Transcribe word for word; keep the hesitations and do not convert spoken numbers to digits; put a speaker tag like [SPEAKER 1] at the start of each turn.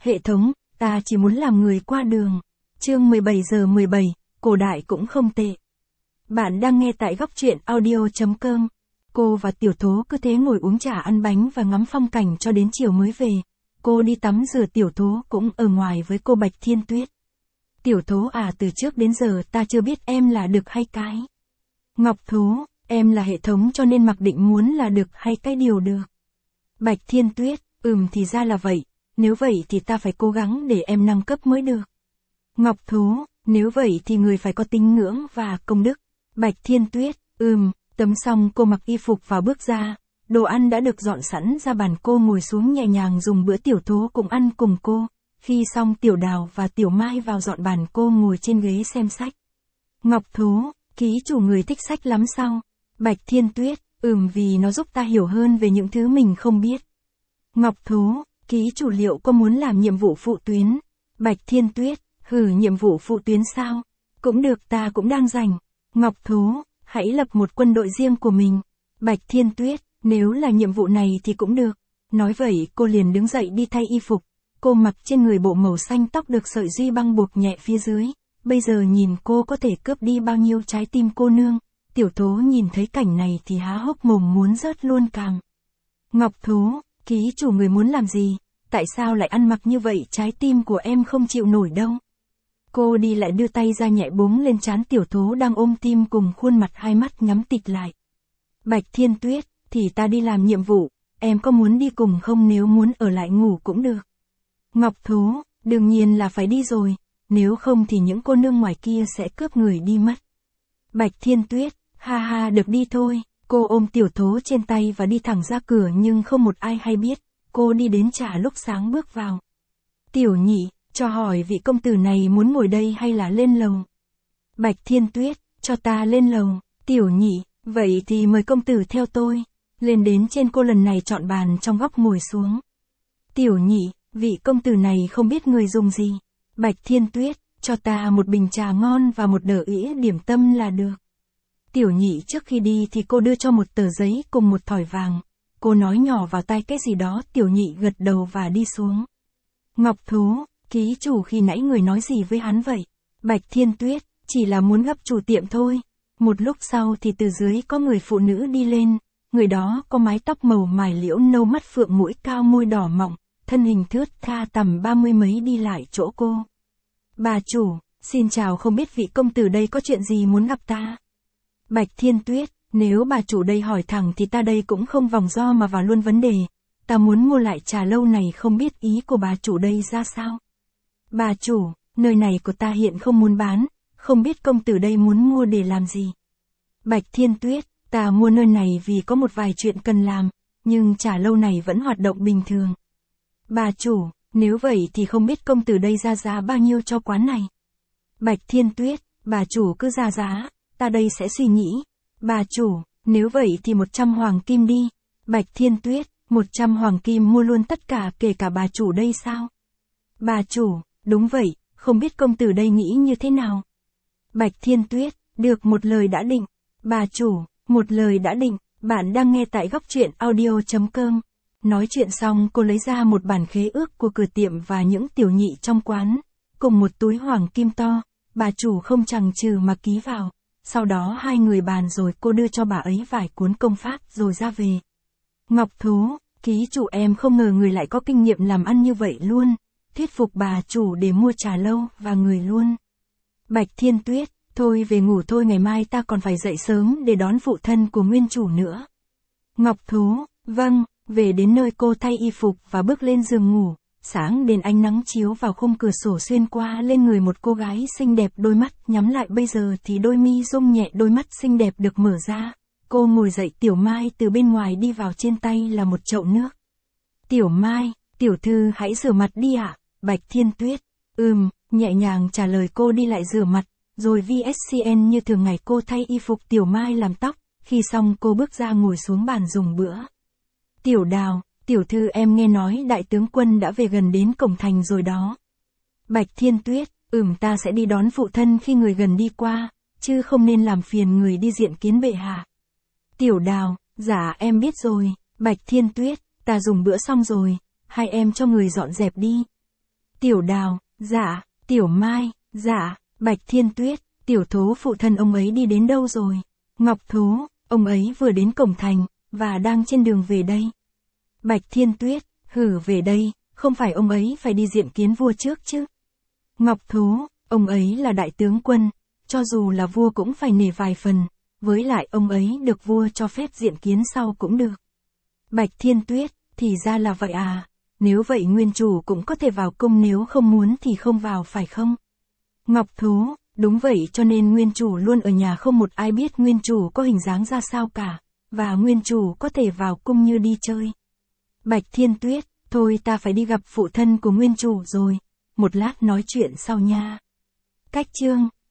[SPEAKER 1] Hệ thống, ta chỉ muốn làm người qua đường. Chương mười bảy giờ mười bảy, cổ đại cũng không tệ. Bạn đang nghe tại góc truyện audio chấm com. Cô và Tiểu Thố cứ thế ngồi uống trà ăn bánh và ngắm phong cảnh cho đến chiều mới về. Cô đi tắm rửa, Tiểu Thố cũng ở ngoài với cô Bạch Thiên Tuyết. Tiểu Thố à, từ trước đến giờ ta chưa biết em là đực hay cái. Ngọc Thố, em là hệ thống cho nên mặc định muốn là đực hay cái điều được. Bạch Thiên Tuyết, ừm thì ra là vậy, nếu vậy thì ta phải cố gắng để em nâng cấp mới được. Ngọc Thố, nếu vậy thì người phải có tín ngưỡng và công đức. Bạch Thiên Tuyết, ừm, tắm xong cô mặc y phục và bước ra, đồ ăn đã được dọn sẵn ra bàn, cô ngồi xuống nhẹ nhàng dùng bữa. Tiểu Thố cũng ăn cùng cô, khi xong Tiểu Đào và Tiểu Mai vào dọn bàn, cô ngồi trên ghế xem sách. Ngọc Thố, ký chủ người thích sách lắm sao? Bạch Thiên Tuyết, ừm vì nó giúp ta hiểu hơn về những thứ mình không biết. Ngọc Thố, ký chủ liệu có muốn làm nhiệm vụ phụ tuyến? Bạch Thiên Tuyết, hử, nhiệm vụ phụ tuyến sao? Cũng được, ta cũng đang rảnh. Ngọc Thố, hãy lập một quân đội riêng của mình. Bạch Thiên Tuyết, nếu là nhiệm vụ này thì cũng được. Nói vậy cô liền đứng dậy đi thay y phục. Cô mặc trên người bộ màu xanh, tóc được sợi duy băng buộc nhẹ phía dưới. Bây giờ nhìn cô có thể cướp đi bao nhiêu trái tim cô nương. Tiểu Thố nhìn thấy cảnh này thì há hốc mồm muốn rớt luôn cằm. Ngọc Thố, ký chủ người muốn làm gì? Tại sao lại ăn mặc như vậy? Trái tim của em không chịu nổi đâu. Cô đi lại đưa tay ra nhẹ búng lên trán Tiểu Thố đang ôm tim, cùng khuôn mặt hai mắt nhắm tịt lại. Bạch Thiên Tuyết, thì ta đi làm nhiệm vụ, em có muốn đi cùng không? Nếu muốn ở lại ngủ cũng được. Ngọc Thố, đương nhiên là phải đi rồi, nếu không thì những cô nương ngoài kia sẽ cướp người đi mất. Bạch Thiên Tuyết, ha ha, được đi thôi. Cô ôm Tiểu Thố trên tay và đi thẳng ra cửa, nhưng không một ai hay biết. Cô đi đến trà lúc sáng bước vào. Tiểu Nhị, cho hỏi vị công tử này muốn ngồi đây hay là lên lầu? Bạch Thiên Tuyết, cho ta lên lầu. Tiểu Nhị, vậy thì mời công tử theo tôi. Lên đến trên, cô lần này chọn bàn trong góc ngồi xuống. Tiểu Nhị, vị công tử này không biết người dùng gì. Bạch Thiên Tuyết, cho ta một bình trà ngon và một đỡ ĩa điểm tâm là được. Tiểu Nhị trước khi đi thì cô đưa cho một tờ giấy cùng một thỏi vàng. Cô nói nhỏ vào tai cái gì đó, Tiểu Nhị gật đầu và đi xuống. Ngọc Thố, ký chủ khi nãy người nói gì với hắn vậy? Bạch Thiên Tuyết, chỉ là muốn gặp chủ tiệm thôi. Một lúc sau thì từ dưới có người phụ nữ đi lên. Người đó có mái tóc màu mài liễu nâu, mắt phượng, mũi cao, môi đỏ mọng, thân hình thướt tha, tầm ba mươi mấy, đi lại chỗ cô. Bà chủ, xin chào, không biết vị công tử đây có chuyện gì muốn gặp ta? Bạch Thiên Tuyết, nếu bà chủ đây hỏi thẳng thì ta đây cũng không vòng vo mà vào luôn vấn đề. Ta muốn mua lại trà lâu này, không biết ý của bà chủ đây ra sao? Bà chủ, nơi này của ta hiện không muốn bán, không biết công tử đây muốn mua để làm gì? Bạch Thiên Tuyết, ta mua nơi này vì có một vài chuyện cần làm, nhưng trà lâu này vẫn hoạt động bình thường. Bà chủ, nếu vậy thì không biết công tử đây ra giá bao nhiêu cho quán này? Bạch Thiên Tuyết, bà chủ cứ ra giá, ta đây sẽ suy nghĩ. Bà chủ, nếu vậy thì một trăm hoàng kim đi. Bạch Thiên Tuyết, một trăm hoàng kim mua luôn tất cả, kể cả bà chủ đây sao? Bà chủ, đúng vậy, không biết công tử đây nghĩ như thế nào? Bạch Thiên Tuyết, được, một lời đã định. Bà chủ, một lời đã định. Bạn đang nghe tại góc truyện audio chấm com. Nói chuyện xong, cô lấy ra một bản khế ước của cửa tiệm và những tiểu nhị trong quán, cùng một túi hoàng kim to. Bà chủ không chần chừ mà ký vào. Sau đó hai người bàn rồi cô đưa cho bà ấy vài cuốn công pháp rồi ra về. Ngọc Thố, ký chủ, em không ngờ người lại có kinh nghiệm làm ăn như vậy luôn. Thuyết phục bà chủ để mua trà lâu và người luôn. Bạch Thiên Tuyết, thôi về ngủ thôi, ngày mai ta còn phải dậy sớm để đón phụ thân của nguyên chủ nữa. Ngọc Thố, vâng. Về đến nơi cô thay y phục và bước lên giường ngủ. Sáng đến, ánh nắng chiếu vào khung cửa sổ xuyên qua lên người một cô gái xinh đẹp, đôi mắt nhắm lại, bây giờ thì đôi mi rung nhẹ, đôi mắt xinh đẹp được mở ra. Cô ngồi dậy, Tiểu Mai từ bên ngoài đi vào, trên tay là một chậu nước. Tiểu Mai, tiểu thư hãy rửa mặt đi ạ. Bạch Thiên Tuyết, ừm, nhẹ nhàng trả lời. Cô đi lại rửa mặt, rồi vê ét xê en như thường ngày cô thay y phục, Tiểu Mai làm tóc. Khi xong cô bước ra ngồi xuống bàn dùng bữa. Tiểu Đào, tiểu thư em nghe nói đại tướng quân đã về gần đến cổng thành rồi đó. Bạch Thiên Tuyết, ừm ta sẽ đi đón phụ thân khi người gần đi qua, chứ không nên làm phiền người đi diện kiến bệ hạ. Tiểu Đào, dạ em biết rồi. Bạch Thiên Tuyết, ta dùng bữa xong rồi, hai em cho người dọn dẹp đi. Tiểu Đào, dạ. Tiểu Mai, dạ. Bạch Thiên Tuyết, Tiểu Thố phụ thân ông ấy đi đến đâu rồi? Ngọc Thố, ông ấy vừa đến cổng thành, và đang trên đường về đây. Bạch Thiên Tuyết, hử về đây, không phải ông ấy phải đi diện kiến vua trước chứ? Ngọc Thố, ông ấy là đại tướng quân, cho dù là vua cũng phải nể vài phần, với lại ông ấy được vua cho phép diện kiến sau cũng được. Bạch Thiên Tuyết, thì ra là vậy à, nếu vậy nguyên chủ cũng có thể vào cung, nếu không muốn thì không vào phải không? Ngọc Thố, đúng vậy, cho nên nguyên chủ luôn ở nhà, không một ai biết nguyên chủ có hình dáng ra sao cả, và nguyên chủ có thể vào cung như đi chơi. Bạch Thiên Tuyết, thôi ta phải đi gặp phụ thân của nguyên chủ rồi, một lát nói chuyện sau nha. Cách chương